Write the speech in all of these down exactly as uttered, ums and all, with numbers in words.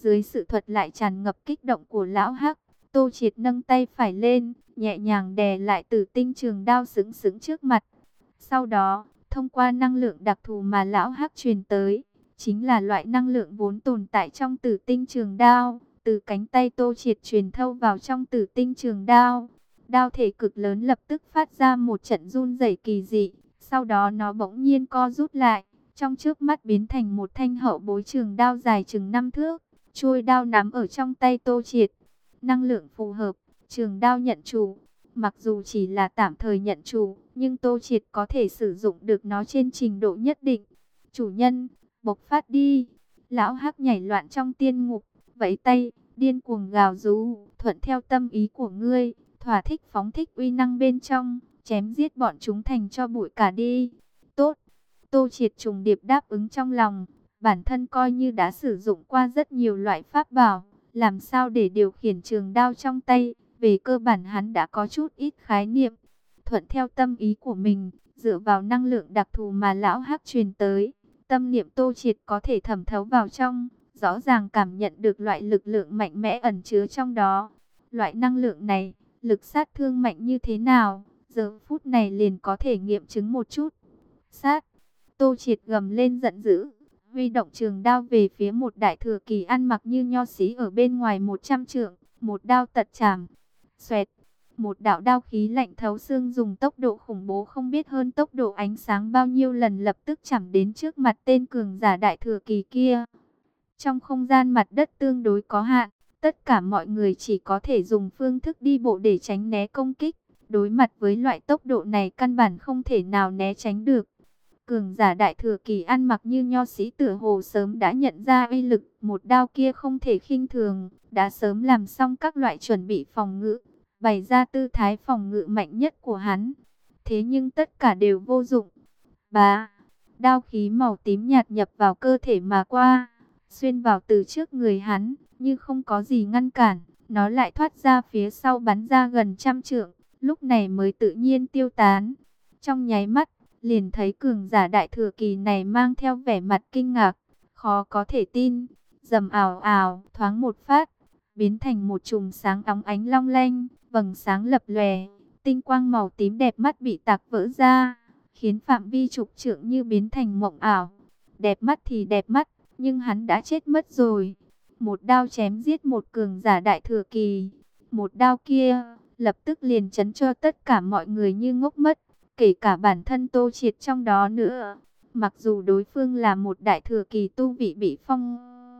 Dưới sự thuật lại tràn ngập kích động của lão Hắc, Tô Triệt nâng tay phải lên, nhẹ nhàng đè lại Tử Tinh trường đao sững sững trước mặt. Sau đó, thông qua năng lượng đặc thù mà lão Hắc truyền tới, chính là loại năng lượng vốn tồn tại trong Tử Tinh trường đao, từ cánh tay Tô Triệt truyền thâu vào trong Tử Tinh trường đao. Đao thể cực lớn lập tức phát ra một trận run rẩy kỳ dị, sau đó nó bỗng nhiên co rút lại, trong chớp mắt biến thành một thanh hậu bối trường đao dài chừng năm thước. Chuôi đao nắm ở trong tay Tô Triệt, năng lượng phù hợp, trường đao nhận chủ. Mặc dù chỉ là tạm thời nhận chủ, nhưng Tô Triệt có thể sử dụng được nó trên trình độ nhất định. Chủ nhân, bộc phát đi. Lão Hắc nhảy loạn trong tiên ngục, vẫy tay, điên cuồng gào rú, thuận theo tâm ý của ngươi, thỏa thích phóng thích uy năng bên trong, chém giết bọn chúng thành cho bụi cả đi. Tốt. Tô Triệt trùng điệp đáp ứng trong lòng. Bản thân coi như đã sử dụng qua rất nhiều loại pháp bảo, làm sao để điều khiển trường đao trong tay, về cơ bản hắn đã có chút ít khái niệm. Thuận theo tâm ý của mình, dựa vào năng lượng đặc thù mà lão Hắc truyền tới, tâm niệm Tô Triệt có thể thẩm thấu vào trong, rõ ràng cảm nhận được loại lực lượng mạnh mẽ ẩn chứa trong đó. Loại năng lượng này, lực sát thương mạnh như thế nào, giờ phút này liền có thể nghiệm chứng một chút. Sát, Tô Triệt gầm lên giận dữ, huy động trường đao về phía một đại thừa kỳ ăn mặc như nho sĩ ở bên ngoài một trăm trượng, một đao tật chảm. Xoẹt, một đạo đao khí lạnh thấu xương dùng tốc độ khủng bố không biết hơn tốc độ ánh sáng bao nhiêu lần lập tức chạm đến trước mặt tên cường giả đại thừa kỳ kia. Trong không gian mặt đất tương đối có hạn, tất cả mọi người chỉ có thể dùng phương thức đi bộ để tránh né công kích. Đối mặt với loại tốc độ này căn bản không thể nào né tránh được. Cường giả đại thừa kỳ ăn mặc như nho sĩ tựa hồ sớm đã nhận ra uy lực một đao kia không thể khinh thường, đã sớm làm xong các loại chuẩn bị phòng ngự, bày ra tư thái phòng ngự mạnh nhất của hắn. Thế nhưng tất cả đều vô dụng. Bá, đao khí màu tím nhạt nhập vào cơ thể mà qua, xuyên vào từ trước người hắn, như không có gì ngăn cản, nó lại thoát ra phía sau bắn ra gần trăm trượng, lúc này mới tự nhiên tiêu tán. Trong nháy mắt, liền thấy cường giả đại thừa kỳ này mang theo vẻ mặt kinh ngạc, khó có thể tin, rầm ảo ảo, thoáng một phát, biến thành một chùm sáng óng ánh long lanh, vầng sáng lập lòe, tinh quang màu tím đẹp mắt bị tạc vỡ ra, khiến phạm vi chục trượng như biến thành mộng ảo. Đẹp mắt thì đẹp mắt, nhưng hắn đã chết mất rồi. Một đao chém giết một cường giả đại thừa kỳ, một đao kia lập tức liền chấn cho tất cả mọi người như ngốc mất, kể cả bản thân Tô Triệt trong đó nữa. Mặc dù đối phương là một đại thừa kỳ tu vị bị phong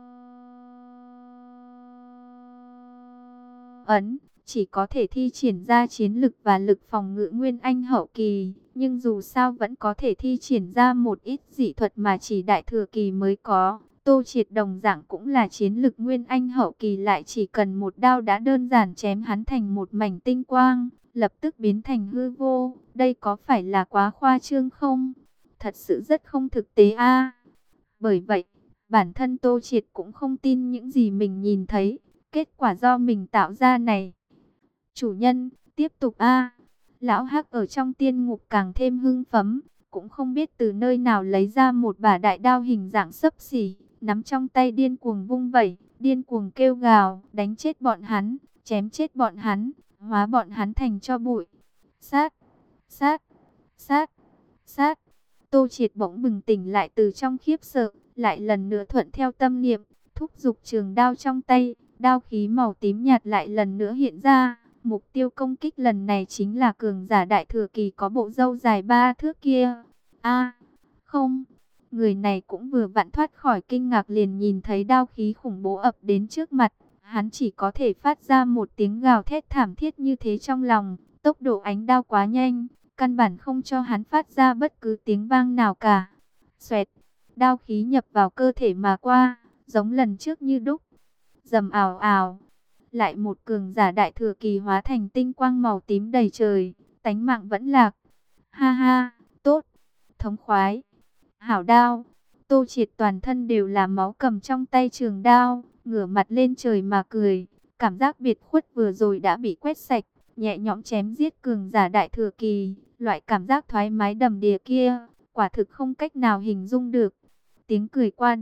ấn, chỉ có thể thi triển ra chiến lực và lực phòng ngự nguyên anh hậu kỳ, nhưng dù sao vẫn có thể thi triển ra một ít dị thuật mà chỉ đại thừa kỳ mới có. Tô Triệt đồng dạng cũng là chiến lực nguyên anh hậu kỳ, lại chỉ cần một đao đã đơn giản chém hắn thành một mảnh tinh quang, lập tức biến thành hư vô. Đây có phải là quá khoa trương không? Thật sự rất không thực tế a. Bởi vậy, bản thân Tô Triệt cũng không tin những gì mình nhìn thấy, kết quả do mình tạo ra này. Chủ nhân, tiếp tục a. Lão Hắc ở trong tiên ngục càng thêm hưng phấn, cũng không biết từ nơi nào lấy ra một bả đại đao hình dạng xấp xỉ, nắm trong tay điên cuồng vung vẩy, điên cuồng kêu gào, đánh chết bọn hắn, chém chết bọn hắn, hóa bọn hắn thành tro bụi. Sát, sát, sát, sát. Tô Triệt bỗng bừng tỉnh lại từ trong khiếp sợ, lại lần nữa thuận theo tâm niệm, thúc giục trường đao trong tay, đao khí màu tím nhạt lại lần nữa hiện ra. Mục tiêu công kích lần này chính là cường giả đại thừa kỳ có bộ râu dài ba thước kia. A, không, người này cũng vừa vặn thoát khỏi kinh ngạc liền nhìn thấy đao khí khủng bố ập đến trước mặt. Hắn chỉ có thể phát ra một tiếng gào thét thảm thiết như thế trong lòng. Tốc độ ánh đao quá nhanh, căn bản không cho hắn phát ra bất cứ tiếng vang nào cả. Xoẹt, đao khí nhập vào cơ thể mà qua, giống lần trước như đúc. Rầm ảo ảo, lại một cường giả đại thừa kỳ hóa thành tinh quang màu tím đầy trời, tánh mạng vẫn lạc. Ha ha, tốt, thống khoái, hảo đao. Tô Triệt toàn thân đều là máu, cầm trong tay trường đao, ngửa mặt lên trời mà cười. Cảm giác biệt khuất vừa rồi đã bị quét sạch, nhẹ nhõm chém giết cường giả đại thừa kỳ. Loại cảm giác thoải mái đầm đìa kia, quả thực không cách nào hình dung được. Tiếng cười qua đi,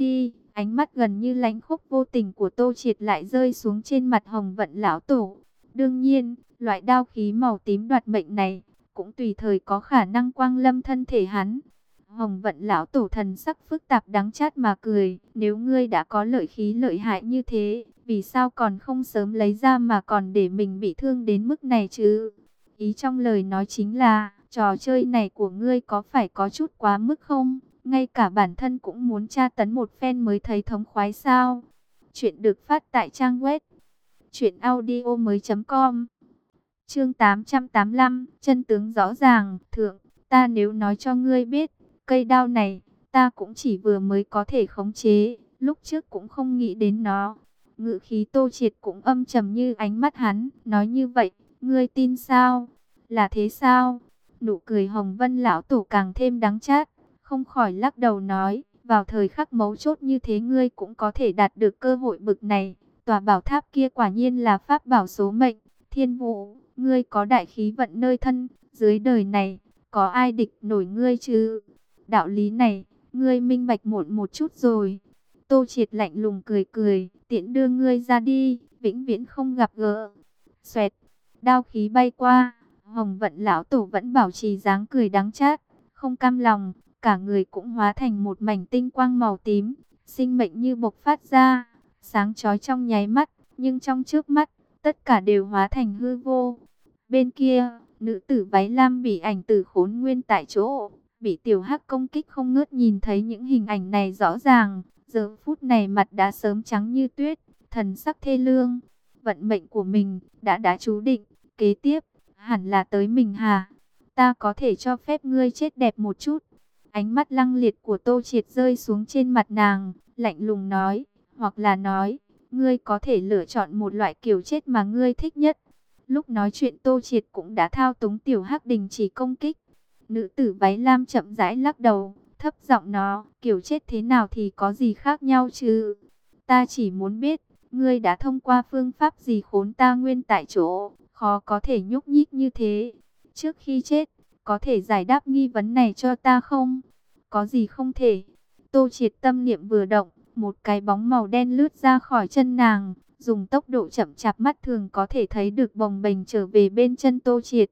Ánh mắt gần như lãnh khốc vô tình của Tô Triệt lại rơi xuống trên mặt Hồng Vận lão tổ. Đương nhiên, loại đao khí màu tím đoạt mệnh này cũng tùy thời có khả năng quang lâm thân thể hắn. Hồng Vận lão tổ thần sắc phức tạp đắng chát mà cười, nếu ngươi đã có lợi khí lợi hại như thế, vì sao còn không sớm lấy ra mà còn để mình bị thương đến mức này chứ? Ý trong lời nói chính là, trò chơi này của ngươi có phải có chút quá mức không? Ngay cả bản thân cũng muốn tra tấn một phen mới thấy thống khoái sao? Chuyện được phát tại trang web truyện audio mới chấm com. Chương tám trăm tám mươi lăm, chân tướng rõ ràng. Thượng, ta nếu nói cho ngươi biết, cây đao này, ta cũng chỉ vừa mới có thể khống chế, lúc trước cũng không nghĩ đến nó. Ngữ khí Tô Triệt cũng âm trầm như ánh mắt hắn, nói như vậy, ngươi tin sao? Là thế sao? Nụ cười Hồng Vân lão tổ càng thêm đắng chát, không khỏi lắc đầu nói, vào thời khắc mấu chốt như thế ngươi cũng có thể đạt được cơ hội bực này. Tòa bảo tháp kia quả nhiên là pháp bảo số mệnh. Thiên Vũ, ngươi có đại khí vận nơi thân, dưới đời này, có ai địch nổi ngươi chứ? Đạo lý này, ngươi minh bạch muộn một chút rồi. Tô Triệt lạnh lùng cười cười, tiện đưa ngươi ra đi, vĩnh viễn không gặp gỡ. Xoẹt, đao khí bay qua, Hồng Vận lão tổ vẫn bảo trì dáng cười đắng chát, không cam lòng, cả người cũng hóa thành một mảnh tinh quang màu tím, sinh mệnh như bộc phát ra, sáng chói trong nháy mắt, nhưng trong trước mắt, tất cả đều hóa thành hư vô. Bên kia, nữ tử váy lam bị ảnh tử khốn nguyên tại chỗ, bị tiểu hắc công kích không ngớt. Nhìn thấy những hình ảnh này rõ ràng, giờ phút này mặt đã sớm trắng như tuyết, thần sắc thê lương. Vận mệnh của mình đã đã chú định, kế tiếp hẳn là tới mình hà. Ta có thể cho phép ngươi chết đẹp một chút. Ánh mắt lăng liệt của Tô Triệt rơi xuống trên mặt nàng, lạnh lùng nói, hoặc là nói, ngươi có thể lựa chọn một loại kiểu chết mà ngươi thích nhất. Lúc nói chuyện Tô Triệt cũng đã thao túng tiểu hắc đình chỉ công kích. Nữ tử váy lam chậm rãi lắc đầu, thấp giọng nó, kiểu chết thế nào thì có gì khác nhau chứ? Ta chỉ muốn biết, ngươi đã thông qua phương pháp gì khốn ta nguyên tại chỗ, khó có thể nhúc nhích như thế. Trước khi chết, có thể giải đáp nghi vấn này cho ta không? Có gì không thể? Tô Triệt tâm niệm vừa động, một cái bóng màu đen lướt ra khỏi chân nàng, dùng tốc độ chậm chạp mắt thường có thể thấy được bồng bềnh trở về bên chân Tô Triệt.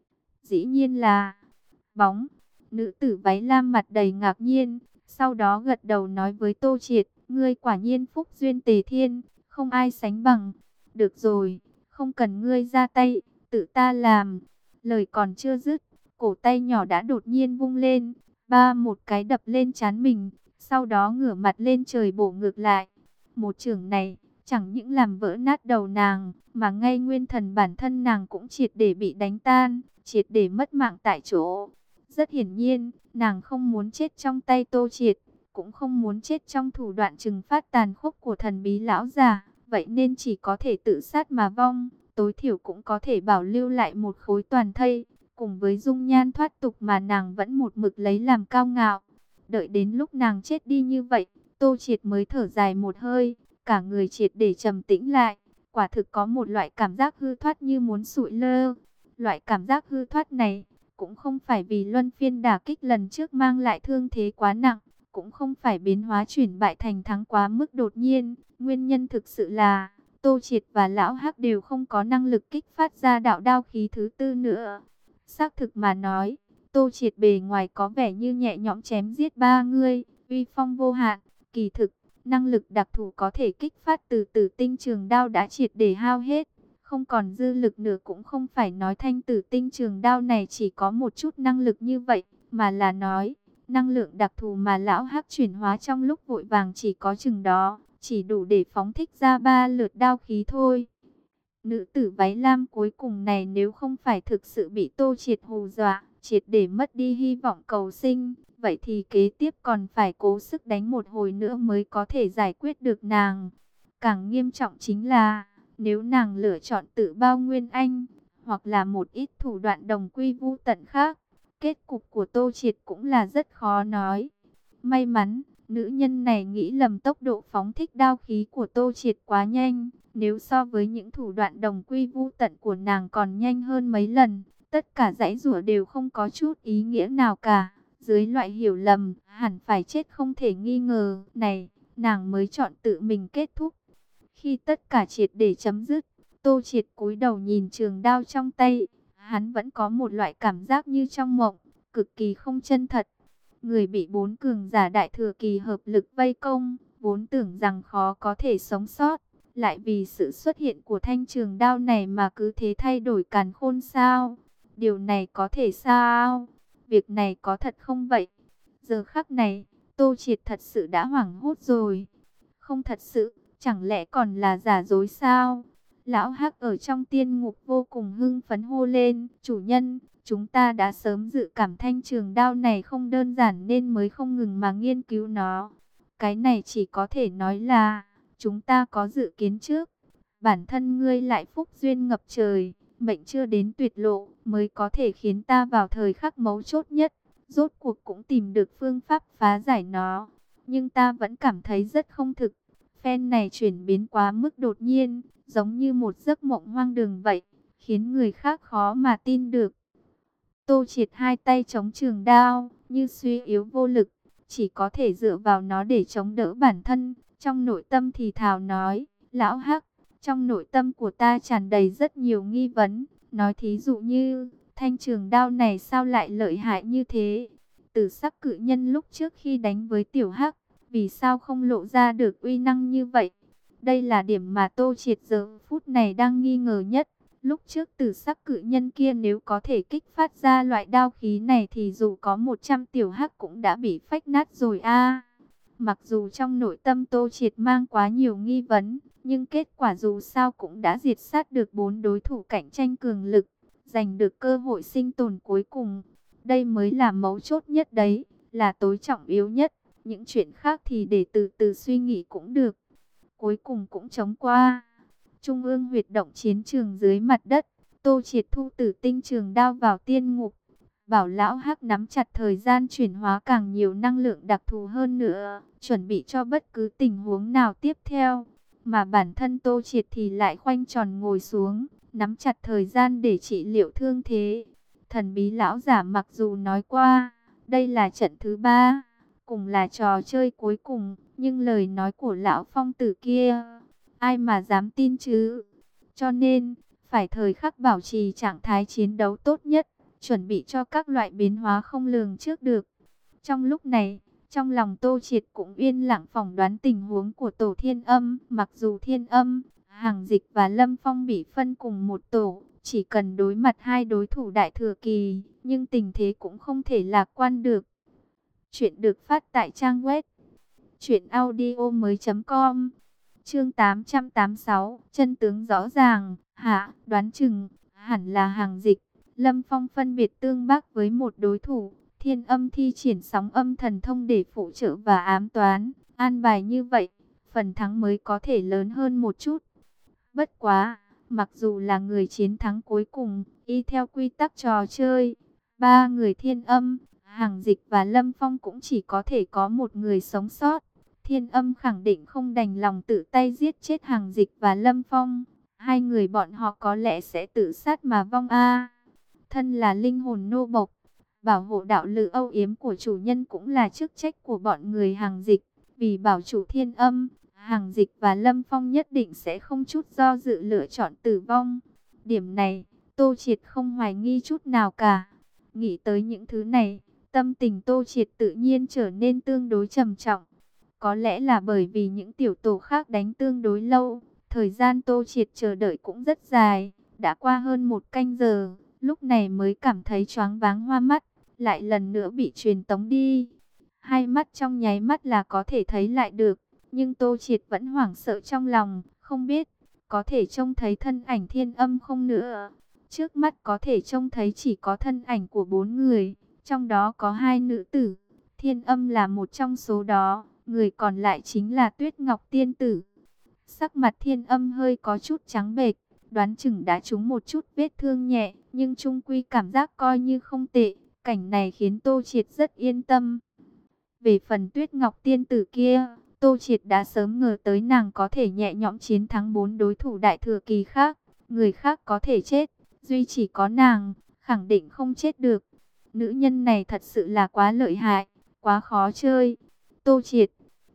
Dĩ nhiên là bóng. Nữ tử váy lam mặt đầy ngạc nhiên, sau đó gật đầu nói với Tô Triệt, ngươi quả nhiên phúc duyên tề thiên, không ai sánh bằng. Được rồi, không cần ngươi ra tay, tự ta làm. Lời còn chưa dứt, cổ tay nhỏ đã đột nhiên vung lên, ba một cái đập lên trán mình, sau đó ngửa mặt lên trời bổ ngược lại. Một chưởng này, chẳng những làm vỡ nát đầu nàng, mà ngay nguyên thần bản thân nàng cũng triệt để bị đánh tan, triệt để mất mạng tại chỗ. Rất hiển nhiên, nàng không muốn chết trong tay Tô Triệt, cũng không muốn chết trong thủ đoạn trừng phát tàn khốc của thần bí lão già, vậy nên chỉ có thể tự sát mà vong, tối thiểu cũng có thể bảo lưu lại một khối toàn thây, cùng với dung nhan thoát tục mà nàng vẫn một mực lấy làm cao ngạo. Đợi đến lúc nàng chết đi như vậy, Tô Triệt mới thở dài một hơi, cả người triệt để trầm tĩnh lại, quả thực có một loại cảm giác hư thoát như muốn sụi lơ. Loại cảm giác hư thoát này, cũng không phải vì luân phiên đả kích lần trước mang lại thương thế quá nặng, cũng không phải biến hóa chuyển bại thành thắng quá mức đột nhiên. Nguyên nhân thực sự là, Tô Triệt và Lão Hắc đều không có năng lực kích phát ra đạo đao khí thứ tư nữa. Xác thực mà nói, Tô Triệt bề ngoài có vẻ như nhẹ nhõm chém giết ba người, uy phong vô hạn, kỳ thực, năng lực đặc thù có thể kích phát từ tử tinh trường đao đã triệt để hao hết. Không còn dư lực nữa, cũng không phải nói thanh tử tinh trường đao này chỉ có một chút năng lực như vậy, mà là nói, năng lượng đặc thù mà Lão Hắc chuyển hóa trong lúc vội vàng chỉ có chừng đó, chỉ đủ để phóng thích ra ba lượt đao khí thôi. Nữ tử váy lam cuối cùng này nếu không phải thực sự bị Tô Triệt hù dọa, triệt để mất đi hy vọng cầu sinh, vậy thì kế tiếp còn phải cố sức đánh một hồi nữa mới có thể giải quyết được nàng. Càng nghiêm trọng chính là, nếu nàng lựa chọn tự bao nguyên anh, hoặc là một ít thủ đoạn đồng quy vu tận khác, kết cục của Tô Triệt cũng là rất khó nói. May mắn, nữ nhân này nghĩ lầm tốc độ phóng thích đao khí của Tô Triệt quá nhanh. Nếu so với những thủ đoạn đồng quy vu tận của nàng còn nhanh hơn mấy lần, tất cả giãy giụa đều không có chút ý nghĩa nào cả. Dưới loại hiểu lầm, hẳn phải chết không thể nghi ngờ. Này, nàng mới chọn tự mình kết thúc. Khi tất cả triệt để chấm dứt, Tô Triệt cúi đầu nhìn trường đao trong tay, hắn vẫn có một loại cảm giác như trong mộng, cực kỳ không chân thật. Người bị bốn cường giả đại thừa kỳ hợp lực vây công, vốn tưởng rằng khó có thể sống sót, lại vì sự xuất hiện của thanh trường đao này mà cứ thế thay đổi càn khôn sao? Điều này có thể sao? Việc này có thật không vậy? Giờ khắc này, Tô Triệt thật sự đã hoảng hốt rồi. Không thật sự, chẳng lẽ còn là giả dối sao? Lão Hắc ở trong tiên ngục vô cùng hưng phấn hô lên, chủ nhân, chúng ta đã sớm dự cảm thanh trường đao này không đơn giản nên mới không ngừng mà nghiên cứu nó. Cái này chỉ có thể nói là, chúng ta có dự kiến trước. Bản thân ngươi lại phúc duyên ngập trời, mệnh chưa đến tuyệt lộ, mới có thể khiến ta vào thời khắc mấu chốt nhất, rốt cuộc cũng tìm được phương pháp phá giải nó. Nhưng ta vẫn cảm thấy rất không thực. Phen này chuyển biến quá mức đột nhiên, giống như một giấc mộng hoang đường vậy, khiến người khác khó mà tin được. Tô Triệt hai tay chống trường đao, như suy yếu vô lực, chỉ có thể dựa vào nó để chống đỡ bản thân. Trong nội tâm thì thào nói, lão Hắc, trong nội tâm của ta tràn đầy rất nhiều nghi vấn. Nói thí dụ như, thanh trường đao này sao lại lợi hại như thế? Tử sắc cự nhân lúc trước khi đánh với tiểu Hắc, vì sao không lộ ra được uy năng như vậy? Đây là điểm mà Tô Triệt giờ phút này đang nghi ngờ nhất. Lúc trước tử sắc cự nhân kia nếu có thể kích phát ra loại đao khí này thì dù có một trăm tiểu Hắc cũng đã bị phách nát rồi a. Mặc dù trong nội tâm Tô Triệt mang quá nhiều nghi vấn, nhưng kết quả dù sao cũng đã diệt sát được bốn đối thủ cạnh tranh cường lực, giành được cơ hội sinh tồn cuối cùng. Đây mới là mấu chốt nhất đấy, là tối trọng yếu nhất. Những chuyện khác thì để từ từ suy nghĩ cũng được. Cuối cùng cũng chống qua. Trung ương huyệt động chiến trường dưới mặt đất, Tô Triệt thu tử tinh trường đao vào tiên ngục. Bảo lão Hắc nắm chặt thời gian chuyển hóa càng nhiều năng lượng đặc thù hơn nữa, chuẩn bị cho bất cứ tình huống nào tiếp theo. Mà bản thân Tô Triệt thì lại khoanh tròn ngồi xuống, nắm chặt thời gian để trị liệu thương thế. Thần bí lão giả mặc dù nói qua, đây là trận thứ ba, cùng là trò chơi cuối cùng, nhưng lời nói của lão phong tử kia, ai mà dám tin chứ? Cho nên, phải thời khắc bảo trì trạng thái chiến đấu tốt nhất, chuẩn bị cho các loại biến hóa không lường trước được. Trong lúc này, trong lòng Tô Triệt cũng yên lặng phỏng đoán tình huống của tổ Thiên Âm. Mặc dù Thiên Âm, Hàng Dịch và Lâm Phong bị phân cùng một tổ, chỉ cần đối mặt hai đối thủ đại thừa kỳ, nhưng tình thế cũng không thể lạc quan được. Chuyện được phát tại trang web truyện audio mới chấm com. Chương tám trăm tám mươi sáu, chân tướng rõ ràng. Hạ, đoán chừng hẳn là Hàng Dịch, Lâm Phong phân biệt tương bác với một đối thủ. Thiên Âm thi triển sóng âm thần thông để phụ trợ và ám toán. An bài như vậy, phần thắng mới có thể lớn hơn một chút. Bất quá, mặc dù là người chiến thắng cuối cùng, y theo quy tắc trò chơi, ba người Thiên Âm, Hàng Dịch và Lâm Phong cũng chỉ có thể có một người sống sót. Thiên Âm khẳng định không đành lòng tự tay giết chết Hàng Dịch và Lâm Phong. Hai người bọn họ có lẽ sẽ tự sát mà vong a. Thân là linh hồn nô bộc, bảo hộ đạo lữ âu yếm của chủ nhân cũng là chức trách của bọn người Hàng Dịch. Vì bảo chủ Thiên Âm, Hàng Dịch và Lâm Phong nhất định sẽ không chút do dự lựa chọn tử vong. Điểm này, Tô Triệt không hoài nghi chút nào cả. Nghĩ tới những thứ này, tâm tình Tô Triệt tự nhiên trở nên tương đối trầm trọng. Có lẽ là bởi vì những tiểu tổ khác đánh tương đối lâu, thời gian Tô Triệt chờ đợi cũng rất dài, đã qua hơn một canh giờ, lúc này mới cảm thấy choáng váng hoa mắt, lại lần nữa bị truyền tống đi. Hai mắt trong nháy mắt là có thể thấy lại được, nhưng Tô Triệt vẫn hoảng sợ trong lòng, không biết có thể trông thấy thân ảnh Thiên Âm không nữa. Trước mắt có thể trông thấy chỉ có thân ảnh của bốn người, trong đó có hai nữ tử, Thiên Âm là một trong số đó. Người còn lại chính là Tuyết Ngọc Tiên Tử. Sắc mặt Thiên Âm hơi có chút trắng bệch, đoán chừng đã trúng một chút vết thương nhẹ, nhưng chung quy cảm giác coi như không tệ. Cảnh này khiến Tô Triệt rất yên tâm. Về phần Tuyết Ngọc Tiên Tử kia, Tô Triệt đã sớm ngờ tới nàng có thể nhẹ nhõm chiến thắng bốn đối thủ đại thừa kỳ khác. Người khác có thể chết, duy chỉ có nàng, khẳng định không chết được. Nữ nhân này thật sự là quá lợi hại, quá khó chơi. Tô Triệt,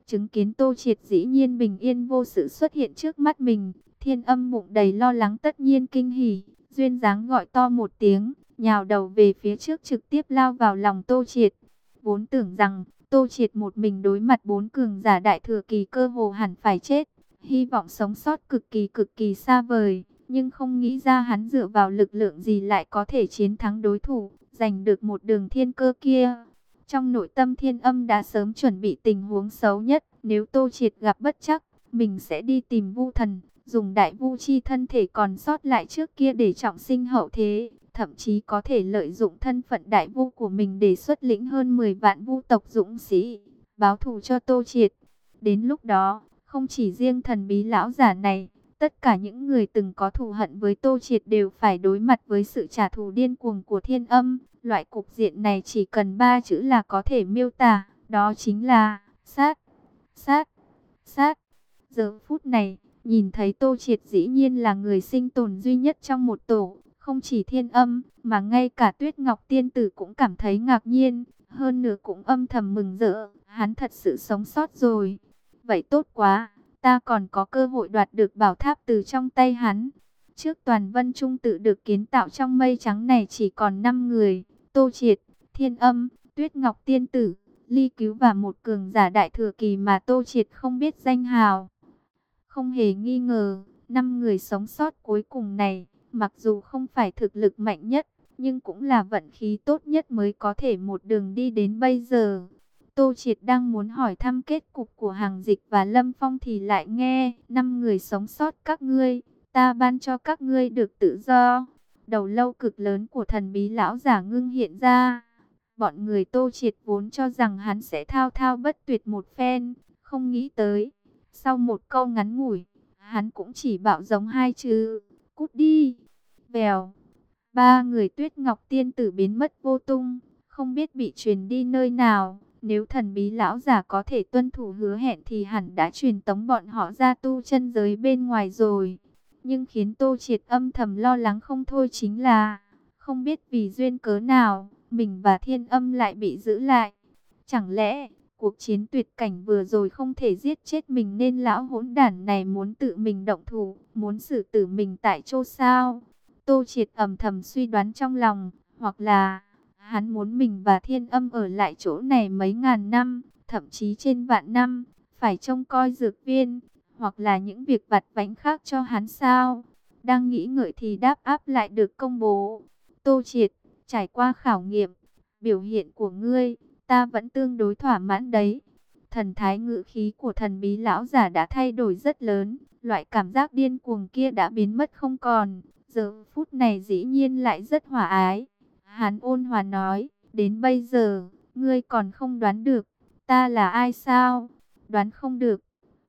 Chứng kiến Tô Triệt dĩ nhiên bình yên vô sự xuất hiện trước mắt mình, Thiên Âm bụng đầy lo lắng tất nhiên kinh hỉ, duyên dáng gọi to một tiếng, nhào đầu về phía trước trực tiếp lao vào lòng Tô Triệt. Vốn tưởng rằng Tô Triệt một mình đối mặt bốn cường giả đại thừa kỳ cơ hồ hẳn phải chết, hy vọng sống sót cực kỳ cực kỳ xa vời, nhưng không nghĩ ra hắn dựa vào lực lượng gì lại có thể chiến thắng đối thủ, giành được một đường thiên cơ kia. Trong nội tâm Thiên Âm đã sớm chuẩn bị tình huống xấu nhất, nếu Tô Triệt gặp bất trắc, mình sẽ đi tìm Vu Thần, dùng đại vu chi thân thể còn sót lại trước kia để trọng sinh hậu thế, thậm chí có thể lợi dụng thân phận đại vu của mình để xuất lĩnh hơn mười vạn vu tộc dũng sĩ, báo thù cho Tô Triệt. Đến lúc đó, không chỉ riêng thần bí lão giả này, tất cả những người từng có thù hận với Tô Triệt đều phải đối mặt với sự trả thù điên cuồng của Thiên Âm. Loại cục diện này chỉ cần ba chữ là có thể miêu tả, đó chính là sát, sát, sát. Giờ phút này, nhìn thấy Tô Triệt dĩ nhiên là người sinh tồn duy nhất trong một tổ, không chỉ Thiên Âm, mà ngay cả Tuyết Ngọc Tiên Tử cũng cảm thấy ngạc nhiên, hơn nữa cũng âm thầm mừng rỡ, hắn thật sự sống sót rồi. Vậy tốt quá, ta còn có cơ hội đoạt được bảo tháp từ trong tay hắn. Trước toàn Vân Trung tự được kiến tạo trong mây trắng này chỉ còn năm người, Tô Triệt, Thiên Âm, Tuyết Ngọc Tiên Tử, Ly Cứu và một cường giả đại thừa kỳ mà Tô Triệt không biết danh hào. Không hề nghi ngờ, năm người sống sót cuối cùng này, mặc dù không phải thực lực mạnh nhất, nhưng cũng là vận khí tốt nhất mới có thể một đường đi đến bây giờ. Tô Triệt đang muốn hỏi thăm kết cục của Hàng Dịch và Lâm Phong thì lại nghe, năm người sống sót các ngươi, ta ban cho các ngươi được tự do. Đầu lâu cực lớn của thần bí lão giả ngưng hiện ra. Bọn người Tô Triệt vốn cho rằng hắn sẽ thao thao bất tuyệt một phen, không nghĩ tới. Sau một câu ngắn ngủi, hắn cũng chỉ bảo giống hai chữ, cút đi. Vèo, ba người Tuyết Ngọc Tiên Tử biến mất vô tung, không biết bị truyền đi nơi nào. Nếu thần bí lão giả có thể tuân thủ hứa hẹn thì hẳn đã truyền tống bọn họ ra tu chân giới bên ngoài rồi. Nhưng khiến Tô Triệt âm thầm lo lắng không thôi chính là, không biết vì duyên cớ nào, mình và Thiên Âm lại bị giữ lại. Chẳng lẽ, cuộc chiến tuyệt cảnh vừa rồi không thể giết chết mình nên lão hỗn đản này muốn tự mình động thủ, muốn xử tử mình tại chỗ sao? Tô Triệt âm thầm suy đoán trong lòng, hoặc là hắn muốn mình và Thiên Âm ở lại chỗ này mấy ngàn năm, thậm chí trên vạn năm, phải trông coi dược viên, hoặc là những việc vặt vãnh khác cho hắn sao? Đang nghĩ ngợi thì đáp áp lại được công bố. Tô Triệt, trải qua khảo nghiệm, biểu hiện của ngươi, ta vẫn tương đối thỏa mãn đấy. Thần thái ngữ khí của thần bí lão giả đã thay đổi rất lớn, loại cảm giác điên cuồng kia đã biến mất không còn, giờ phút này dĩ nhiên lại rất hòa ái. Hắn ôn hòa nói, đến bây giờ, ngươi còn không đoán được, ta là ai sao? Đoán không được.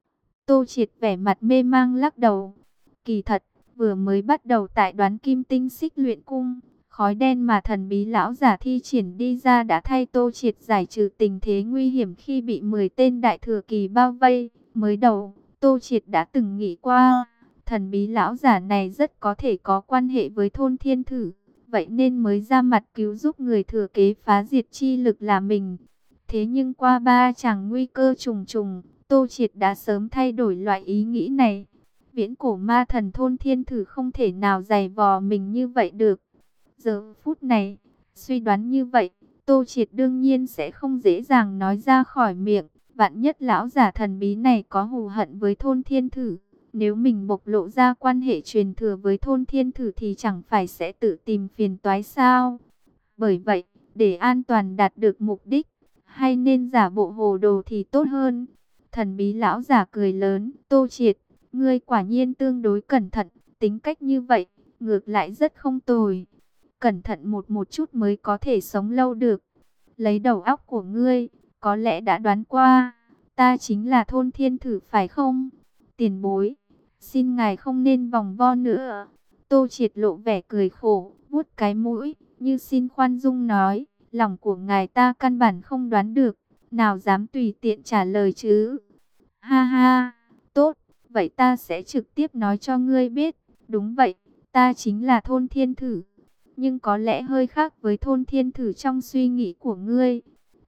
Tô Triệt vẻ mặt mê mang lắc đầu. Kỳ thật, vừa mới bắt đầu tại Đoán Kim Tinh Xích Luyện Cung, khói đen mà thần bí lão giả thi triển đi ra đã thay Tô Triệt giải trừ tình thế nguy hiểm khi bị mười tên đại thừa kỳ bao vây. Mới đầu, Tô Triệt đã từng nghĩ qua, thần bí lão giả này rất có thể có quan hệ với thôn thiên thử, vậy nên mới ra mặt cứu giúp người thừa kế phá diệt chi lực là mình. Thế nhưng qua ba chàng nguy cơ trùng trùng, Tô Triệt đã sớm thay đổi loại ý nghĩ này. Viễn cổ ma thần thôn thiên thử không thể nào giày vò mình như vậy được. Giờ phút này, suy đoán như vậy, Tô Triệt đương nhiên sẽ không dễ dàng nói ra khỏi miệng. Vạn nhất lão giả thần bí này có thù hận với thôn thiên thử. Nếu mình bộc lộ ra quan hệ truyền thừa với thôn thiên thử thì chẳng phải sẽ tự tìm phiền toái sao? Bởi vậy, để an toàn đạt được mục đích, hay nên giả bộ hồ đồ thì tốt hơn. Thần bí lão giả cười lớn, Tô Triệt, ngươi quả nhiên tương đối cẩn thận, tính cách như vậy, ngược lại rất không tồi. Cẩn thận một một chút mới có thể sống lâu được. Lấy đầu óc của ngươi, có lẽ đã đoán qua, ta chính là thôn thiên thử phải không? Tiền bối, xin ngài không nên vòng vo nữa. Tô Triệt lộ vẻ cười khổ, vuốt cái mũi, như xin khoan dung nói, lòng của ngài ta căn bản không đoán được, nào dám tùy tiện trả lời chứ. Ha ha, tốt, vậy ta sẽ trực tiếp nói cho ngươi biết, đúng vậy, ta chính là thôn thiên thử, nhưng có lẽ hơi khác với thôn thiên thử trong suy nghĩ của ngươi.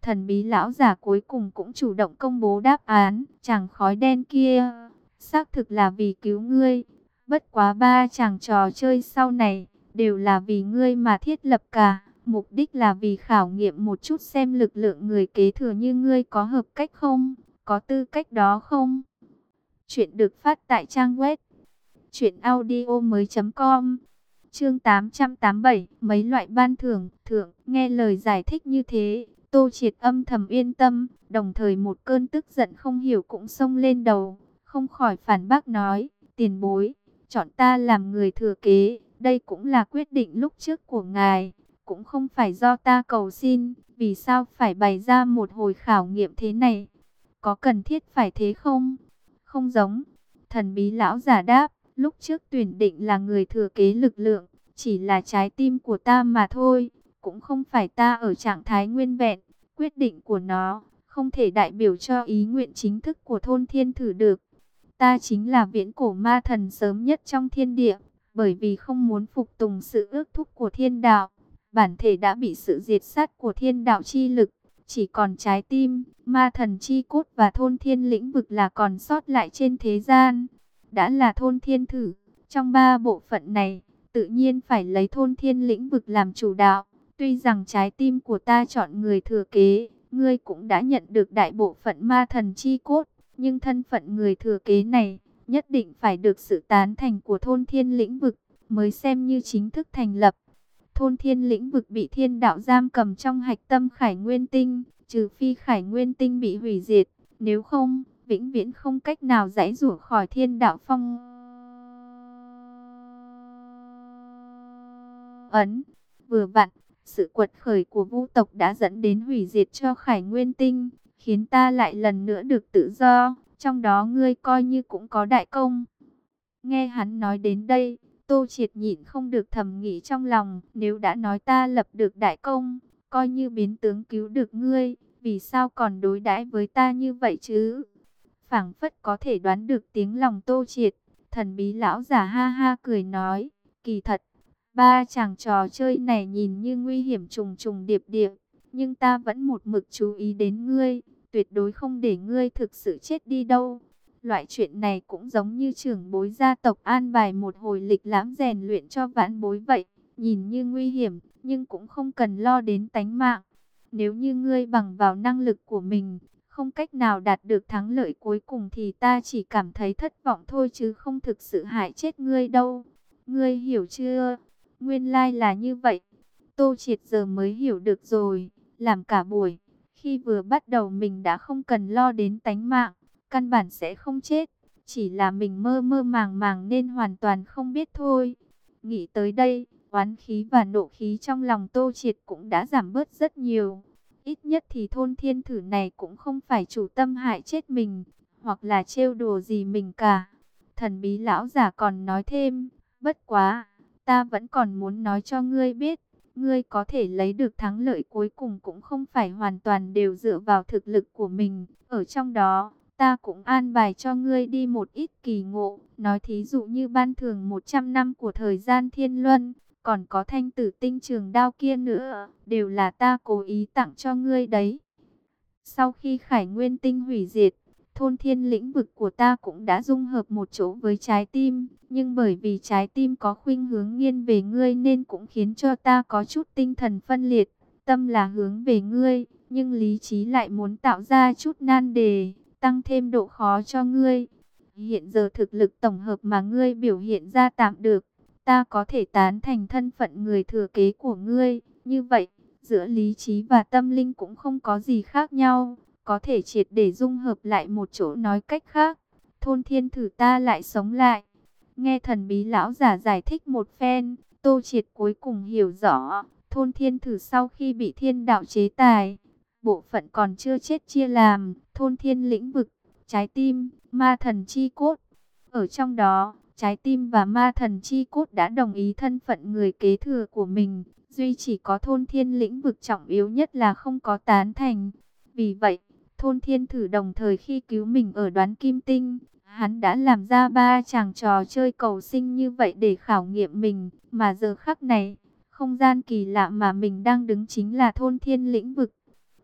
Thần bí lão giả cuối cùng cũng chủ động công bố đáp án. Chàng khói đen kia, xác thực là vì cứu ngươi. Bất quá ba chàng trò chơi sau này, đều là vì ngươi mà thiết lập cả. Mục đích là vì khảo nghiệm một chút xem lực lượng người kế thừa như ngươi có hợp cách không, có tư cách đó không. Chuyện được phát tại trang web truyện audio mới chấm com. Chương tám trăm tám mươi bảy, mấy loại ban thưởng, thưởng. Nghe lời giải thích như thế, Tô Triệt âm thầm yên tâm, đồng thời một cơn tức giận không hiểu cũng xông lên đầu, không khỏi phản bác nói, tiền bối, chọn ta làm người thừa kế, đây cũng là quyết định lúc trước của ngài, cũng không phải do ta cầu xin, vì sao phải bày ra một hồi khảo nghiệm thế này, có cần thiết phải thế không? Không giống, thần bí lão giả đáp, lúc trước tuyển định là người thừa kế lực lượng, chỉ là trái tim của ta mà thôi, cũng không phải ta ở trạng thái nguyên vẹn, quyết định của nó không thể đại biểu cho ý nguyện chính thức của thôn thiên thử được. Ta chính là viễn cổ ma thần sớm nhất trong thiên địa, bởi vì không muốn phục tùng sự ước thúc của thiên đạo, bản thể đã bị sự diệt sát của thiên đạo chi lực, chỉ còn trái tim, ma thần chi cốt và thôn thiên lĩnh vực là còn sót lại trên thế gian. Đã là thôn thiên thử, trong ba bộ phận này, tự nhiên phải lấy thôn thiên lĩnh vực làm chủ đạo. Tuy rằng trái tim của ta chọn người thừa kế, ngươi cũng đã nhận được đại bộ phận ma thần chi cốt, nhưng thân phận người thừa kế này, nhất định phải được sự tán thành của thôn thiên lĩnh vực, mới xem như chính thức thành lập. Thôn thiên lĩnh vực bị thiên đạo giam cầm trong hạch tâm Khải Nguyên Tinh, trừ phi Khải Nguyên Tinh bị hủy diệt, nếu không, vĩnh viễn không cách nào giãy giụa khỏi thiên đạo phong ấn. Vừa vặn, sự quật khởi của Vu tộc đã dẫn đến hủy diệt cho Khải Nguyên Tinh, khiến ta lại lần nữa được tự do, trong đó ngươi coi như cũng có đại công. Nghe hắn nói đến đây, Tô Triệt nhịn không được thầm nghĩ trong lòng, nếu đã nói ta lập được đại công, coi như biến tướng cứu được ngươi, vì sao còn đối đãi với ta như vậy chứ? Phảng phất có thể đoán được tiếng lòng Tô Triệt, thần bí lão giả ha ha cười nói, kỳ thật, ba chàng trò chơi này nhìn như nguy hiểm trùng trùng điệp điệp, nhưng ta vẫn một mực chú ý đến ngươi, tuyệt đối không để ngươi thực sự chết đi đâu. Loại chuyện này cũng giống như trưởng bối gia tộc an bài một hồi lịch lãm rèn luyện cho vãn bối vậy, nhìn như nguy hiểm, nhưng cũng không cần lo đến tánh mạng. Nếu như ngươi bằng vào năng lực của mình, không cách nào đạt được thắng lợi cuối cùng thì ta chỉ cảm thấy thất vọng thôi chứ không thực sự hại chết ngươi đâu. Ngươi hiểu chưa? Nguyên lai là như vậy. Tô Triệt giờ mới hiểu được rồi, làm cả buổi, khi vừa bắt đầu mình đã không cần lo đến tánh mạng, căn bản sẽ không chết, chỉ là mình mơ mơ màng màng nên hoàn toàn không biết thôi. Nghĩ tới đây, oán khí và nộ khí trong lòng Tô Triệt cũng đã giảm bớt rất nhiều. Ít nhất thì thôn thiên thử này cũng không phải chủ tâm hại chết mình, hoặc là trêu đùa gì mình cả. Thần bí lão giả còn nói thêm, bất quá, ta vẫn còn muốn nói cho ngươi biết, ngươi có thể lấy được thắng lợi cuối cùng cũng không phải hoàn toàn đều dựa vào thực lực của mình. Ở trong đó, ta cũng an bài cho ngươi đi một ít kỳ ngộ, nói thí dụ như ban thưởng một trăm năm của thời gian thiên luân, còn có thanh tử tinh trường đao kia nữa, đều là ta cố ý tặng cho ngươi đấy. Sau khi Khải Nguyên Tinh hủy diệt, thôn thiên lĩnh vực của ta cũng đã dung hợp một chỗ với trái tim, nhưng bởi vì trái tim có khuynh hướng nghiêng về ngươi nên cũng khiến cho ta có chút tinh thần phân liệt. Tâm là hướng về ngươi, nhưng lý trí lại muốn tạo ra chút nan đề, tăng thêm độ khó cho ngươi. Hiện giờ thực lực tổng hợp mà ngươi biểu hiện ra tạm được, ta có thể tán thành thân phận người thừa kế của ngươi. Như vậy, giữa lý trí và tâm linh cũng không có gì khác nhau, có thể triệt để dung hợp lại một chỗ. Nói cách khác, thôn thiên thử ta lại sống lại. Nghe thần bí lão giả giải thích một phen, Tô Triệt cuối cùng hiểu rõ, thôn thiên thử sau khi bị thiên đạo chế tài, bộ phận còn chưa chết chia làm thôn thiên lĩnh vực, trái tim, ma thần chi cốt. Ở trong đó, trái tim và ma thần chi cốt đã đồng ý thân phận người kế thừa của mình, duy chỉ có thôn thiên lĩnh vực trọng yếu nhất là không có tán thành. Vì vậy, thôn thiên thử đồng thời khi cứu mình ở Đoán Kim Tinh, hắn đã làm ra ba chàng trò chơi cầu sinh như vậy để khảo nghiệm mình, mà giờ khắc này, không gian kỳ lạ mà mình đang đứng chính là thôn thiên lĩnh vực.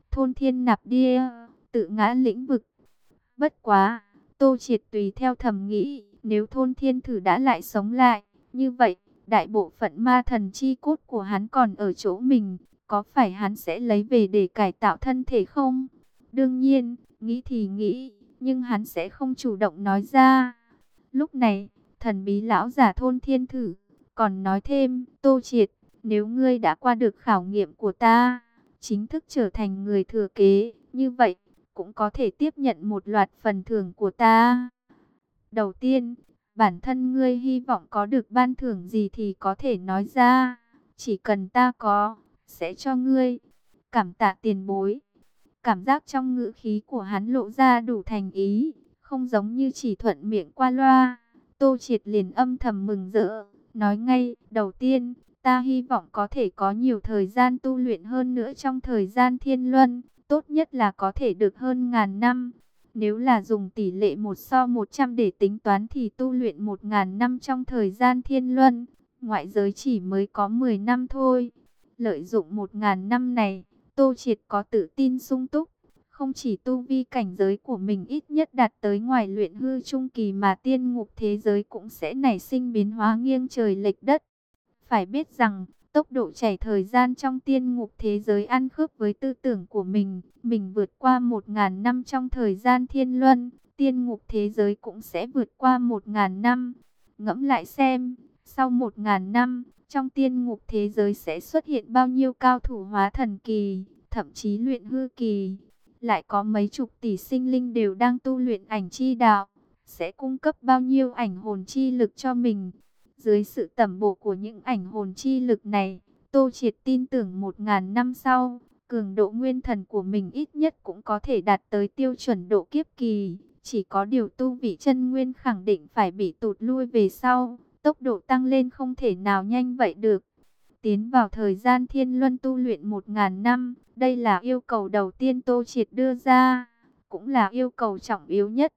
thôn thiên nạp đia, tự ngã lĩnh vực. Bất quá, Tô Triệt tùy theo thầm nghĩ, nếu thôn thiên thử đã lại sống lại, như vậy, đại bộ phận ma thần chi cốt của hắn còn ở chỗ mình, có phải hắn sẽ lấy về để cải tạo thân thể không? Đương nhiên, nghĩ thì nghĩ, nhưng hắn sẽ không chủ động nói ra. Lúc này, thần bí lão giả thôn thiên thử, còn nói thêm, Tô Triệt, nếu ngươi đã qua được khảo nghiệm của ta, chính thức trở thành người thừa kế, như vậy, cũng có thể tiếp nhận một loạt phần thưởng của ta. Đầu tiên, bản thân ngươi hy vọng có được ban thưởng gì thì có thể nói ra, chỉ cần ta có, sẽ cho ngươi. Cảm tạ tiền bối. Cảm giác trong ngữ khí của hắn lộ ra đủ thành ý, không giống như chỉ thuận miệng qua loa. Tô Triệt liền âm thầm mừng rỡ, nói ngay, đầu tiên, ta hy vọng có thể có nhiều thời gian tu luyện hơn nữa trong thời gian thiên luân, tốt nhất là có thể được hơn ngàn năm. Nếu là dùng tỷ lệ một so một trăm để tính toán thì tu luyện một ngàn năm trong thời gian thiên luân, ngoại giới chỉ mới có mười năm thôi. Lợi dụng một ngàn năm này, Tô Triệt có tự tin sung túc, không chỉ tu vi cảnh giới của mình ít nhất đạt tới ngoài luyện hư trung kỳ mà tiên ngục thế giới cũng sẽ nảy sinh biến hóa nghiêng trời lệch đất. Phải biết rằng, tốc độ chảy thời gian trong tiên ngục thế giới ăn khớp với tư tưởng của mình, mình vượt qua một ngàn năm trong thời gian thiên luân, tiên ngục thế giới cũng sẽ vượt qua một ngàn năm. Ngẫm lại xem, sau một ngàn năm, trong tiên ngục thế giới sẽ xuất hiện bao nhiêu cao thủ hóa thần kỳ, thậm chí luyện hư kỳ. Lại có mấy chục tỷ sinh linh đều đang tu luyện ảnh chi đạo, sẽ cung cấp bao nhiêu ảnh hồn chi lực cho mình. Dưới sự tẩm bổ của những ảnh hồn chi lực này, Tô Triệt tin tưởng một ngàn năm sau, cường độ nguyên thần của mình ít nhất cũng có thể đạt tới tiêu chuẩn độ kiếp kỳ. Chỉ có điều tu vị chân nguyên khẳng định phải bị tụt lui về sau, tốc độ tăng lên không thể nào nhanh vậy được. Tiến vào thời gian thiên luân tu luyện một ngàn năm, đây là yêu cầu đầu tiên Tô Triệt đưa ra, cũng là yêu cầu trọng yếu nhất.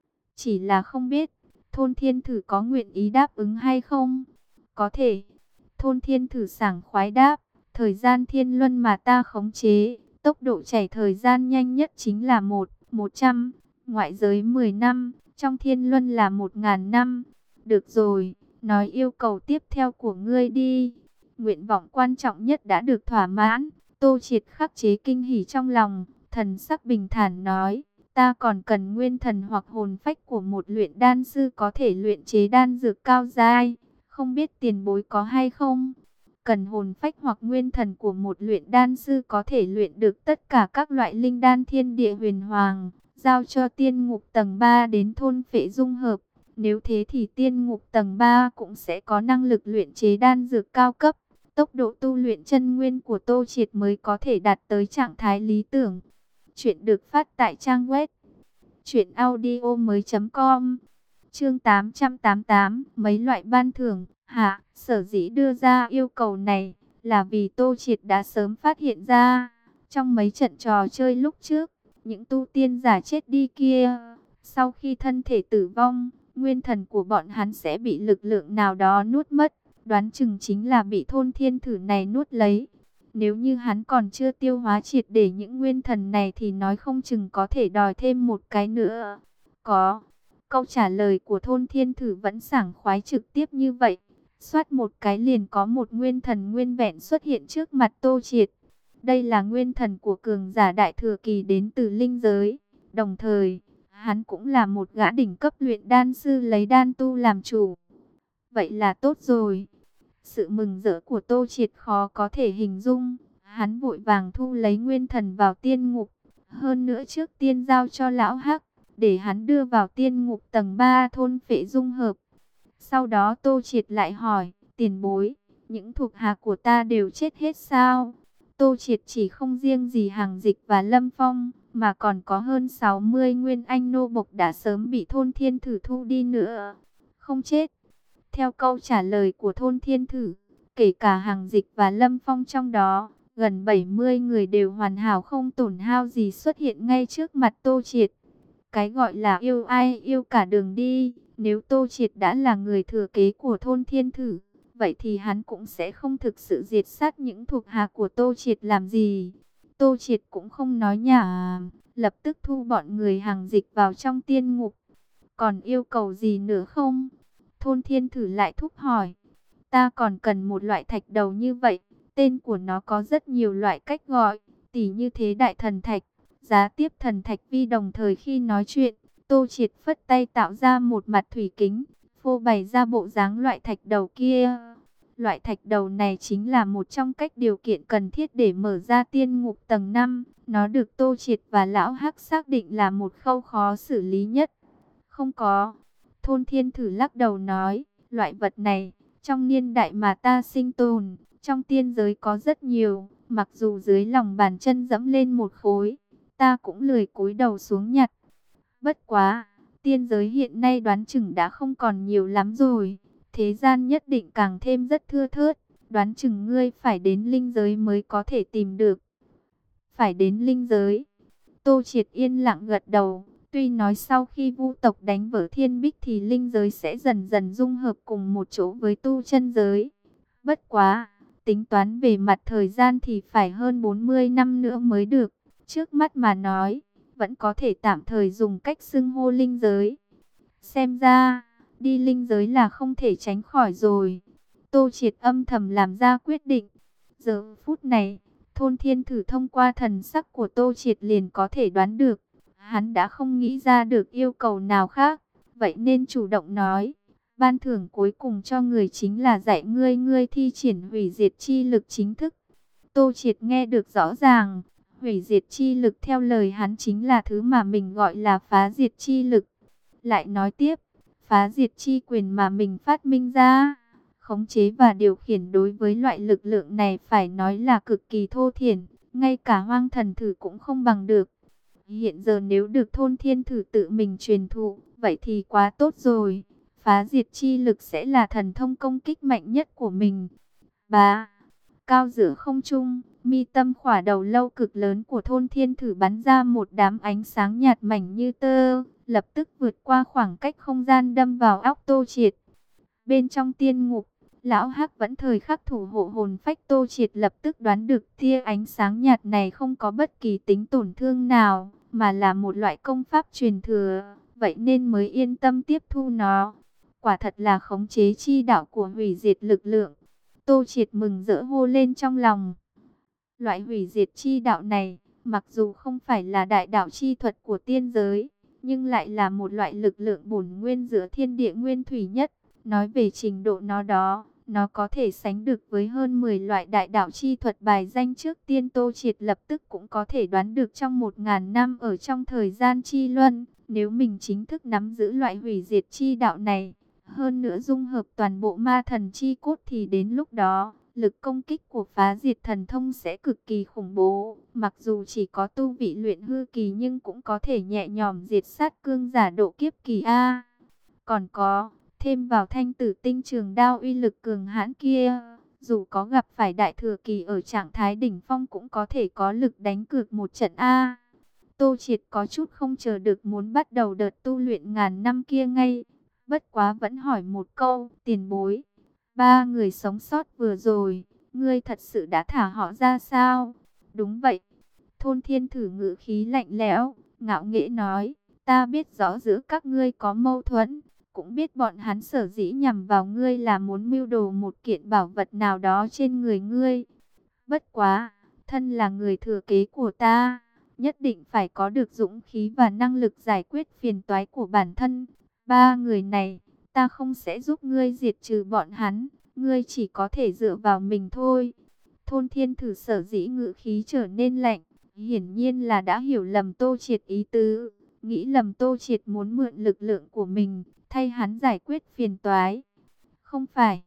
Chỉ là không biết, thôn thiên thử có nguyện ý đáp ứng hay không? Có thể. Thôn thiên thử sảng khoái đáp, thời gian thiên luân mà ta khống chế, tốc độ chảy thời gian nhanh nhất chính là một, một trăm, ngoại giới mười năm, trong thiên luân là một ngàn năm. Được rồi, nói yêu cầu tiếp theo của ngươi đi. Nguyện vọng quan trọng nhất đã được thỏa mãn. Tô Triệt khắc chế kinh hỉ trong lòng, thần sắc bình thản nói, ta còn cần nguyên thần hoặc hồn phách của một luyện đan sư có thể luyện chế đan dược cao giai, không biết tiền bối có hay không? Cần hồn phách hoặc nguyên thần của một luyện đan sư có thể luyện được tất cả các loại linh đan thiên địa huyền hoàng, giao cho tiên ngục tầng ba đến thôn phệ dung hợp. Nếu thế thì tiên ngục tầng ba cũng sẽ có năng lực luyện chế đan dược cao cấp. Tốc độ tu luyện chân nguyên của Tô Triệt mới có thể đạt tới trạng thái lý tưởng. Chuyện được phát tại trang web truyện audio mới chấm com. Chương tám trăm tám mươi tám, mấy loại ban thưởng. Hạ, sở dĩ đưa ra yêu cầu này là vì Tô Triệt đã sớm phát hiện ra, trong mấy trận trò chơi lúc trước, những tu tiên giả chết đi kia, sau khi thân thể tử vong, nguyên thần của bọn hắn sẽ bị lực lượng nào đó nuốt mất, đoán chừng chính là bị thôn thiên thử này nuốt lấy. Nếu như hắn còn chưa tiêu hóa triệt để những nguyên thần này thì nói không chừng có thể đòi thêm một cái nữa. Có. Câu trả lời của thôn thiên thử vẫn sảng khoái trực tiếp như vậy. Xoát một cái liền có một nguyên thần nguyên vẹn xuất hiện trước mặt Tô Triệt. Đây là nguyên thần của cường giả đại thừa kỳ đến từ linh giới. Đồng thời, hắn cũng là một gã đỉnh cấp luyện đan sư lấy đan tu làm chủ. Vậy là tốt rồi. Sự mừng rỡ của Tô Triệt khó có thể hình dung. Hắn vội vàng thu lấy nguyên thần vào tiên ngục. Hơn nữa trước tiên giao cho lão Hắc, để hắn đưa vào tiên ngục tầng ba thôn phệ dung hợp. Sau đó Tô Triệt lại hỏi, tiền bối, những thuộc hạ của ta đều chết hết sao? Tô Triệt chỉ không riêng gì Hàng Dịch và Lâm Phong, mà còn có hơn sáu mươi nguyên anh nô bộc đã sớm bị thôn thiên thử thu đi nữa. Không chết. Theo câu trả lời của thôn thiên thử, kể cả Hàng Dịch và Lâm Phong trong đó, gần bảy mươi người đều hoàn hảo không tổn hao gì xuất hiện ngay trước mặt Tô Triệt. Cái gọi là yêu ai yêu cả đường đi, nếu Tô Triệt đã là người thừa kế của thôn thiên thử, vậy thì hắn cũng sẽ không thực sự diệt sát những thuộc hạ của Tô Triệt làm gì. Tô Triệt cũng không nói nhảm, lập tức thu bọn người hàng dịch vào trong tiên ngục. Còn yêu cầu gì nữa không? Thôn Thiên Thử lại thúc hỏi. Ta còn cần một loại thạch đầu như vậy. Tên của nó có rất nhiều loại cách gọi, tỉ như thế đại thần thạch, giá tiếp thần thạch vi. Đồng thời khi nói chuyện, Tô Triệt phất tay tạo ra một mặt thủy kính, phô bày ra bộ dáng loại thạch đầu kia. Loại thạch đầu này chính là một trong các điều kiện cần thiết để mở ra tiên ngục tầng năm. Nó được Tô Triệt và Lão Hắc xác định là một khâu khó xử lý nhất. Không có. Thôn Thiên Thử lắc đầu nói, loại vật này, trong niên đại mà ta sinh tồn, trong tiên giới có rất nhiều. Mặc dù dưới lòng bàn chân dẫm lên một khối, ta cũng lười cúi đầu xuống nhặt. Bất quá, tiên giới hiện nay đoán chừng đã không còn nhiều lắm rồi. Thế gian nhất định càng thêm rất thưa thớt. Đoán chừng ngươi phải đến linh giới mới có thể tìm được. Phải đến linh giới. Tô Triệt yên lặng gật đầu. Tuy nói sau khi vu tộc đánh vỡ thiên bích thì linh giới sẽ dần dần dung hợp cùng một chỗ với tu chân giới. Bất quá, tính toán về mặt thời gian thì phải hơn bốn mươi năm nữa mới được. Trước mắt mà nói, vẫn có thể tạm thời dùng cách xưng hô linh giới. Xem ra, đi linh giới là không thể tránh khỏi rồi. Tô Triệt âm thầm làm ra quyết định. Giờ phút này, Thôn Thiên Thử thông qua thần sắc của Tô Triệt liền có thể đoán được. Hắn đã không nghĩ ra được yêu cầu nào khác, vậy nên chủ động nói. Ban thưởng cuối cùng cho người chính là dạy ngươi ngươi thi triển hủy diệt chi lực chính thức. Tô Triệt nghe được rõ ràng, hủy diệt chi lực theo lời hắn chính là thứ mà mình gọi là phá diệt chi lực. Lại nói tiếp, phá diệt chi quyền mà mình phát minh ra, khống chế và điều khiển đối với loại lực lượng này phải nói là cực kỳ thô thiển, ngay cả Hoang Thần Thử cũng không bằng được. Hiện giờ nếu được Thôn Thiên Thử tự mình truyền thụ, vậy thì quá tốt rồi. Phá diệt chi lực sẽ là thần thông công kích mạnh nhất của mình. Ba, cao giữa không trung, mi tâm khỏa đầu lâu cực lớn của Thôn Thiên Thử bắn ra một đám ánh sáng nhạt mảnh như tơ, lập tức vượt qua khoảng cách không gian đâm vào óc Tô Triệt. Bên trong tiên ngục, Lão Hắc vẫn thời khắc thủ hộ hồn phách Tô Triệt lập tức đoán được tia ánh sáng nhạt này không có bất kỳ tính tổn thương nào, mà là một loại công pháp truyền thừa, vậy nên mới yên tâm tiếp thu nó. Quả thật là khống chế chi đạo của hủy diệt lực lượng. Tô Triệt mừng rỡ hô lên trong lòng. Loại hủy diệt chi đạo này, mặc dù không phải là đại đạo chi thuật của tiên giới, nhưng lại là một loại lực lượng bổn nguyên giữa thiên địa nguyên thủy nhất. Nói về trình độ nó đó, nó có thể sánh được với hơn mười loại đại đạo chi thuật bài danh trước tiên. Tô Triệt lập tức cũng có thể đoán được trong một ngàn năm ở trong thời gian chi luân, nếu mình chính thức nắm giữ loại hủy diệt chi đạo này, hơn nữa dung hợp toàn bộ ma thần chi cốt thì đến lúc đó, lực công kích của phá diệt thần thông sẽ cực kỳ khủng bố. Mặc dù chỉ có tu vị luyện hư kỳ nhưng cũng có thể nhẹ nhõm diệt sát cương giả độ kiếp kỳ A. Còn có, thêm vào thanh tử tinh trường đao uy lực cường hãn kia, dù có gặp phải đại thừa kỳ ở trạng thái đỉnh phong cũng có thể có lực đánh cược một trận A. Tô Triệt có chút không chờ được muốn bắt đầu đợt tu luyện ngàn năm kia ngay. Bất quá vẫn hỏi một câu, tiền bối, ba người sống sót vừa rồi, ngươi thật sự đã thả họ ra sao? Đúng vậy. Thôn Thiên Thử ngữ khí lạnh lẽo, ngạo nghễ nói, ta biết rõ giữa các ngươi có mâu thuẫn, cũng biết bọn hắn sở dĩ nhằm vào ngươi là muốn mưu đồ một kiện bảo vật nào đó trên người ngươi. Bất quá, thân là người thừa kế của ta, nhất định phải có được dũng khí và năng lực giải quyết phiền toái của bản thân. Ba người này, ta không sẽ giúp ngươi diệt trừ bọn hắn, ngươi chỉ có thể dựa vào mình thôi. Thôn Thiên Thử sở dĩ ngữ khí trở nên lạnh, hiển nhiên là đã hiểu lầm Tô Triệt ý tứ, nghĩ lầm Tô Triệt muốn mượn lực lượng của mình, thay hắn giải quyết phiền toái. Không phải.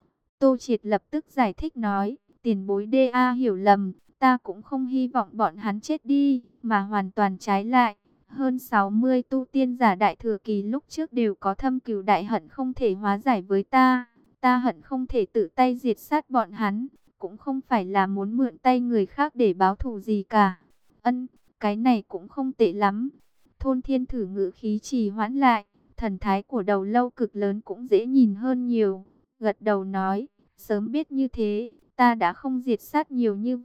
Tô Triệt lập tức giải thích nói, tiền bối đê a hiểu lầm, ta cũng không hy vọng bọn hắn chết đi, mà hoàn toàn trái lại. Hơn sáu mươi tu tiên giả đại thừa kỳ lúc trước đều có thâm cừu đại hận không thể hóa giải với ta. Ta hận không thể tự tay diệt sát bọn hắn, cũng không phải là muốn mượn tay người khác để báo thù gì cả. Ân, cái này cũng không tệ lắm. Thôn Thiên Thử ngữ khí trì hoãn lại, thần thái của đầu lâu cực lớn cũng dễ nhìn hơn nhiều. Gật đầu nói, sớm biết như thế, ta đã không diệt sát nhiều như vậy.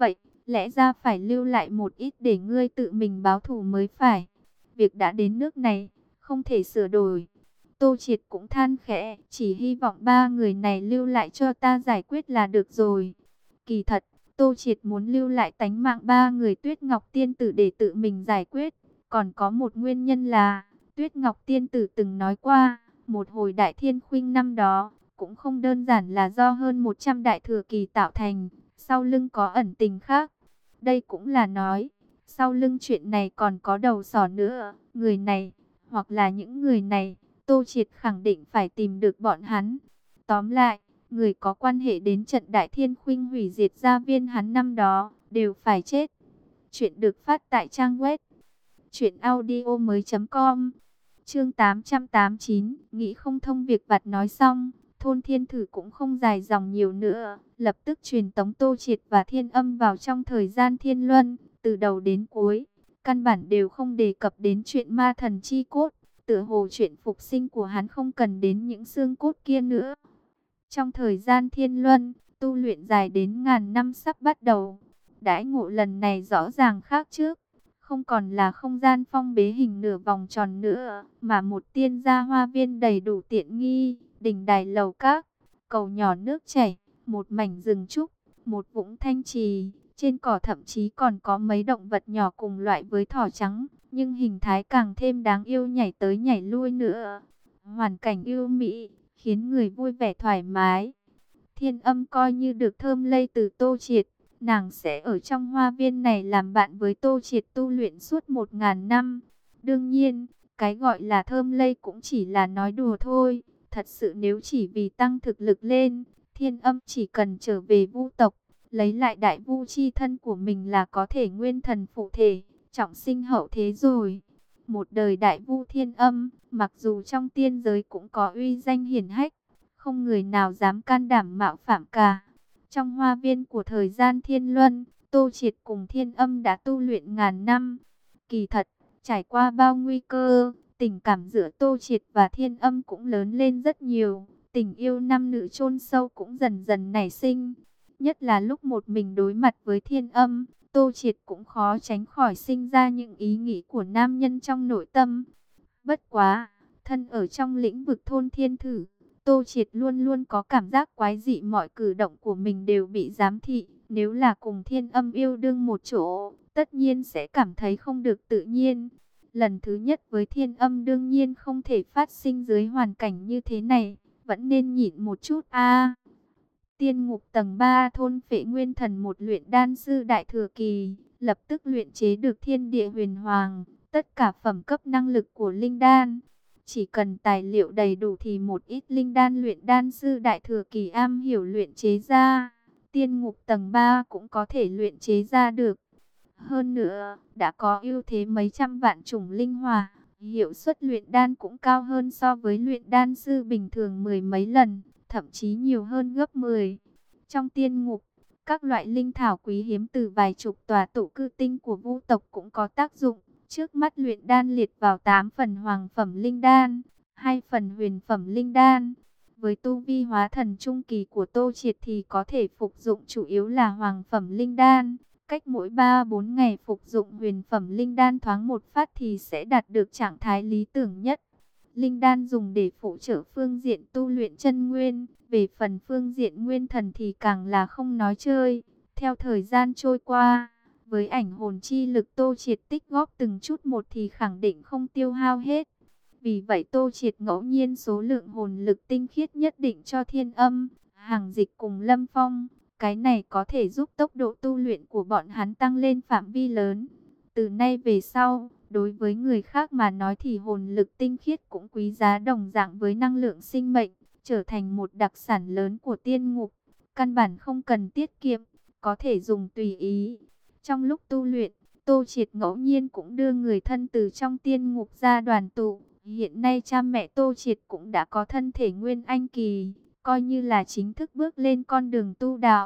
lẽ ra phải lưu lại một ít để ngươi tự mình báo thù mới phải. Việc đã đến nước này, không thể sửa đổi. Tô Triệt cũng than khẽ, chỉ hy vọng ba người này lưu lại cho ta giải quyết là được rồi. Kỳ thật, Tô Triệt muốn lưu lại tánh mạng ba người Tuyết Ngọc Tiên Tử để tự mình giải quyết. Còn có một nguyên nhân là, Tuyết Ngọc Tiên Tử từng nói qua, một hồi Đại Thiên Khuynh năm đó, cũng không đơn giản là do hơn một trăm đại thừa kỳ tạo thành, sau lưng có ẩn tình khác. Đây cũng là nói, sau lưng chuyện này còn có đầu sỏ nữa, người này, hoặc là những người này, Tô Triệt khẳng định phải tìm được bọn hắn. Tóm lại, người có quan hệ đến trận Đại Thiên Khuynh hủy diệt gia viên hắn năm đó, đều phải chết. Chuyện được phát tại trang web truyện audio mới chấm com. Chương tám trăm tám mươi chín, nghĩ không thông việc vặt nói xong, Thôn Thiên Thử cũng không dài dòng nhiều nữa, lập tức truyền tống Tô Triệt và Thiên Âm vào trong thời gian thiên luân, từ đầu đến cuối, căn bản đều không đề cập đến chuyện ma thần chi cốt, tựa hồ chuyện phục sinh của hắn không cần đến những xương cốt kia nữa. Trong thời gian thiên luân, tu luyện dài đến ngàn năm sắp bắt đầu, đãi ngộ lần này rõ ràng khác trước. Không còn là không gian phong bế hình nửa vòng tròn nữa, mà một tiên gia hoa viên đầy đủ tiện nghi, đình đài lầu các, cầu nhỏ nước chảy, một mảnh rừng trúc, một vũng thanh trì, trên cỏ thậm chí còn có mấy động vật nhỏ cùng loại với thỏ trắng, nhưng hình thái càng thêm đáng yêu nhảy tới nhảy lui nữa. Hoàn cảnh yêu mỹ, khiến người vui vẻ thoải mái. Thiên Âm coi như được thơm lây từ Tô Triệt. Nàng sẽ ở trong hoa viên này làm bạn với Tô Triệt tu luyện suốt một ngàn năm. Đương nhiên, cái gọi là thơm lây cũng chỉ là nói đùa thôi. Thật sự nếu chỉ vì tăng thực lực lên, Thiên Âm chỉ cần trở về Vu tộc, lấy lại đại vu chi thân của mình là có thể nguyên thần phụ thể, trọng sinh hậu thế rồi. Một đời đại vu Thiên Âm, mặc dù trong tiên giới cũng có uy danh hiển hách, không người nào dám can đảm mạo phạm cả. Trong hoa viên của thời gian thiên luân, Tô Triệt cùng Thiên Âm đã tu luyện ngàn năm. Kỳ thật, trải qua bao nguy cơ, tình cảm giữa Tô Triệt và Thiên Âm cũng lớn lên rất nhiều. Tình yêu nam nữ chôn sâu cũng dần dần nảy sinh. Nhất là lúc một mình đối mặt với Thiên Âm, Tô Triệt cũng khó tránh khỏi sinh ra những ý nghĩ của nam nhân trong nội tâm. Bất quá, thân ở trong lĩnh vực thôn thiên thử, Tô Triệt luôn luôn có cảm giác quái dị, mọi cử động của mình đều bị giám thị. Nếu là cùng Thiên Âm yêu đương một chỗ, tất nhiên sẽ cảm thấy không được tự nhiên. Lần thứ nhất với Thiên Âm đương nhiên không thể phát sinh dưới hoàn cảnh như thế này, vẫn nên nhịn một chút a. Tiên ngục tầng ba thôn Phệ Nguyên Thần, một luyện đan sư đại thừa kỳ, lập tức luyện chế được Thiên Địa Huyền Hoàng, tất cả phẩm cấp năng lực của linh đan. Chỉ cần tài liệu đầy đủ thì một ít linh đan luyện đan sư đại thừa kỳ am hiểu luyện chế ra, tiên ngục tầng ba cũng có thể luyện chế ra được. Hơn nữa, đã có ưu thế mấy trăm vạn chủng linh hỏa, hiệu suất luyện đan cũng cao hơn so với luyện đan sư bình thường mười mấy lần, thậm chí nhiều hơn gấp mười. Trong tiên ngục, các loại linh thảo quý hiếm từ vài chục tòa tụ cư tinh của Vu tộc cũng có tác dụng. Trước mắt luyện đan liệt vào tám phần hoàng phẩm linh đan, hai phần huyền phẩm linh đan. Với tu vi hóa thần trung kỳ của Tô Triệt thì có thể phục dụng chủ yếu là hoàng phẩm linh đan. Cách mỗi ba bốn ngày phục dụng huyền phẩm linh đan thoáng một phát thì sẽ đạt được trạng thái lý tưởng nhất. Linh đan dùng để phụ trợ phương diện tu luyện chân nguyên, về phần phương diện nguyên thần thì càng là không nói chơi. Theo thời gian trôi qua, với ảnh hồn chi lực Tô Triệt tích góp từng chút một thì khẳng định không tiêu hao hết. Vì vậy Tô Triệt ngẫu nhiên số lượng hồn lực tinh khiết nhất định cho Thiên Âm, Hàng Dịch cùng Lâm Phong. Cái này có thể giúp tốc độ tu luyện của bọn hắn tăng lên phạm vi lớn. Từ nay về sau, đối với người khác mà nói thì hồn lực tinh khiết cũng quý giá đồng dạng với năng lượng sinh mệnh, trở thành một đặc sản lớn của tiên ngục. Căn bản không cần tiết kiệm, có thể dùng tùy ý. Trong lúc tu luyện, Tô Triệt ngẫu nhiên cũng đưa người thân từ trong tiên ngục ra đoàn tụ. Hiện nay cha mẹ Tô Triệt cũng đã có thân thể nguyên anh kỳ, coi như là chính thức bước lên con đường tu đạo.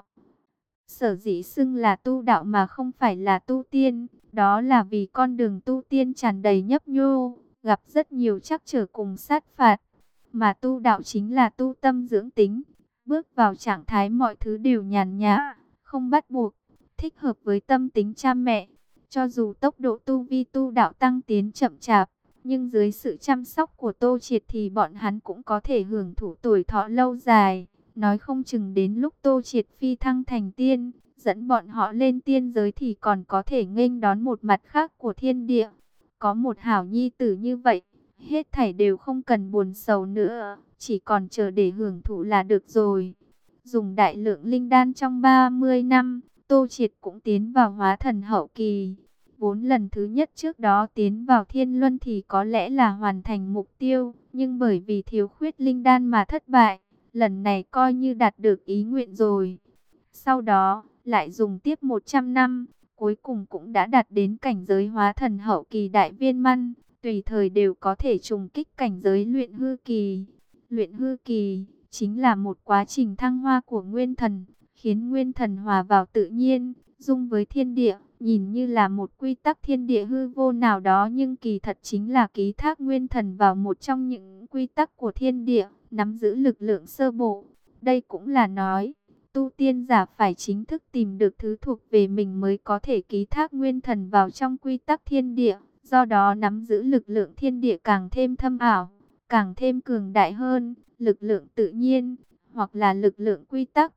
Sở dĩ xưng là tu đạo mà không phải là tu tiên, đó là vì con đường tu tiên tràn đầy nhấp nhô, gặp rất nhiều trắc trở cùng sát phạt. Mà tu đạo chính là tu tâm dưỡng tính, bước vào trạng thái mọi thứ đều nhàn nhã, không bắt buộc. thích hợp với tâm tính cha mẹ. Cho dù tốc độ tu vi tu đạo tăng tiến chậm chạp, nhưng dưới sự chăm sóc của Tô Triệt thì bọn hắn cũng có thể hưởng thụ tuổi thọ lâu dài. Nói không chừng đến lúc Tô Triệt phi thăng thành tiên, dẫn bọn họ lên tiên giới thì còn có thể nghênh đón một mặt khác của thiên địa. Có một hảo nhi tử như vậy, hết thảy đều không cần buồn sầu nữa, chỉ còn chờ để hưởng thụ là được rồi. Dùng đại lượng linh đan trong ba mươi năm, Tô Triệt cũng tiến vào hóa thần hậu kỳ. Vốn lần thứ nhất trước đó tiến vào thiên luân thì có lẽ là hoàn thành mục tiêu, nhưng bởi vì thiếu khuyết linh đan mà thất bại, lần này coi như đạt được ý nguyện rồi. Sau đó, lại dùng tiếp một trăm năm, cuối cùng cũng đã đạt đến cảnh giới hóa thần hậu kỳ đại viên mãn, tùy thời đều có thể trùng kích cảnh giới luyện hư kỳ. Luyện hư kỳ chính là một quá trình thăng hoa của nguyên thần, khiến nguyên thần hòa vào tự nhiên, dung với thiên địa, nhìn như là một quy tắc thiên địa hư vô nào đó nhưng kỳ thật chính là ký thác nguyên thần vào một trong những quy tắc của thiên địa, nắm giữ lực lượng sơ bộ. Đây cũng là nói, tu tiên giả phải chính thức tìm được thứ thuộc về mình mới có thể ký thác nguyên thần vào trong quy tắc thiên địa, do đó nắm giữ lực lượng thiên địa càng thêm thâm ảo, càng thêm cường đại hơn, lực lượng tự nhiên, hoặc là lực lượng quy tắc.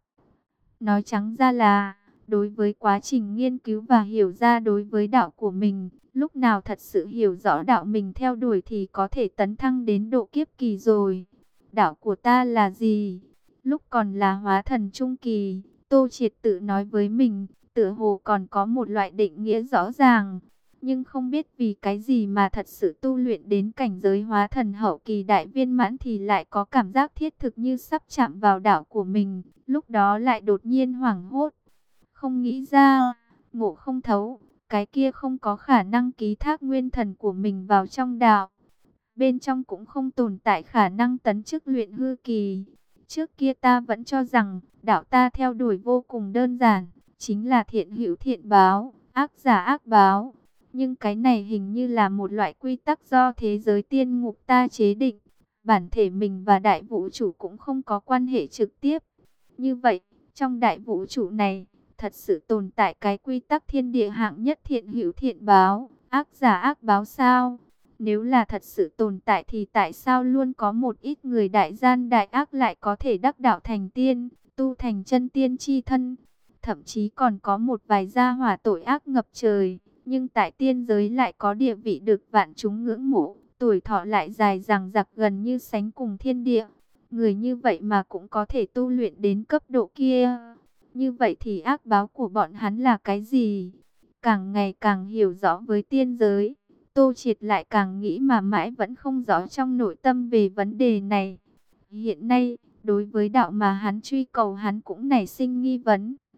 Nói trắng ra là, đối với quá trình nghiên cứu và hiểu ra đối với đạo của mình, lúc nào thật sự hiểu rõ đạo mình theo đuổi thì có thể tấn thăng đến độ kiếp kỳ rồi. Đạo của ta là gì? Lúc còn là hóa thần trung kỳ, Tô Triệt tự nói với mình, tựa hồ còn có một loại định nghĩa rõ ràng. Nhưng không biết vì cái gì mà thật sự tu luyện đến cảnh giới hóa thần hậu kỳ đại viên mãn thì lại có cảm giác thiết thực như sắp chạm vào đạo của mình. Lúc đó lại đột nhiên hoảng hốt. Không nghĩ ra, ngộ không thấu, cái kia không có khả năng ký thác nguyên thần của mình vào trong đạo. Bên trong cũng không tồn tại khả năng tấn chức luyện hư kỳ. Trước kia ta vẫn cho rằng, đạo ta theo đuổi vô cùng đơn giản, chính là thiện hữu thiện báo, ác giả ác báo. Nhưng cái này hình như là một loại quy tắc do thế giới tiên ngục ta chế định. Bản thể mình và đại vũ trụ cũng không có quan hệ trực tiếp. Như vậy, trong đại vũ trụ này, thật sự tồn tại cái quy tắc thiên địa hạng nhất thiện hữu thiện báo, ác giả ác báo sao? Nếu là thật sự tồn tại thì tại sao luôn có một ít người đại gian đại ác lại có thể đắc đạo thành tiên, tu thành chân tiên chi thân? Thậm chí còn có một vài gia hỏa tội ác ngập trời, nhưng tại tiên giới lại có địa vị được vạn chúng ngưỡng mộ, tuổi thọ lại dài dằng dặc gần như sánh cùng thiên địa. Người như vậy mà cũng có thể tu luyện đến cấp độ kia. Như vậy thì ác báo của bọn hắn là cái gì? Càng ngày càng hiểu rõ với tiên giới, Tô Triệt lại càng nghĩ mà mãi vẫn không rõ trong nội tâm về vấn đề này. Hiện nay, đối với đạo mà hắn truy cầu hắn cũng nảy sinh nghi vấn.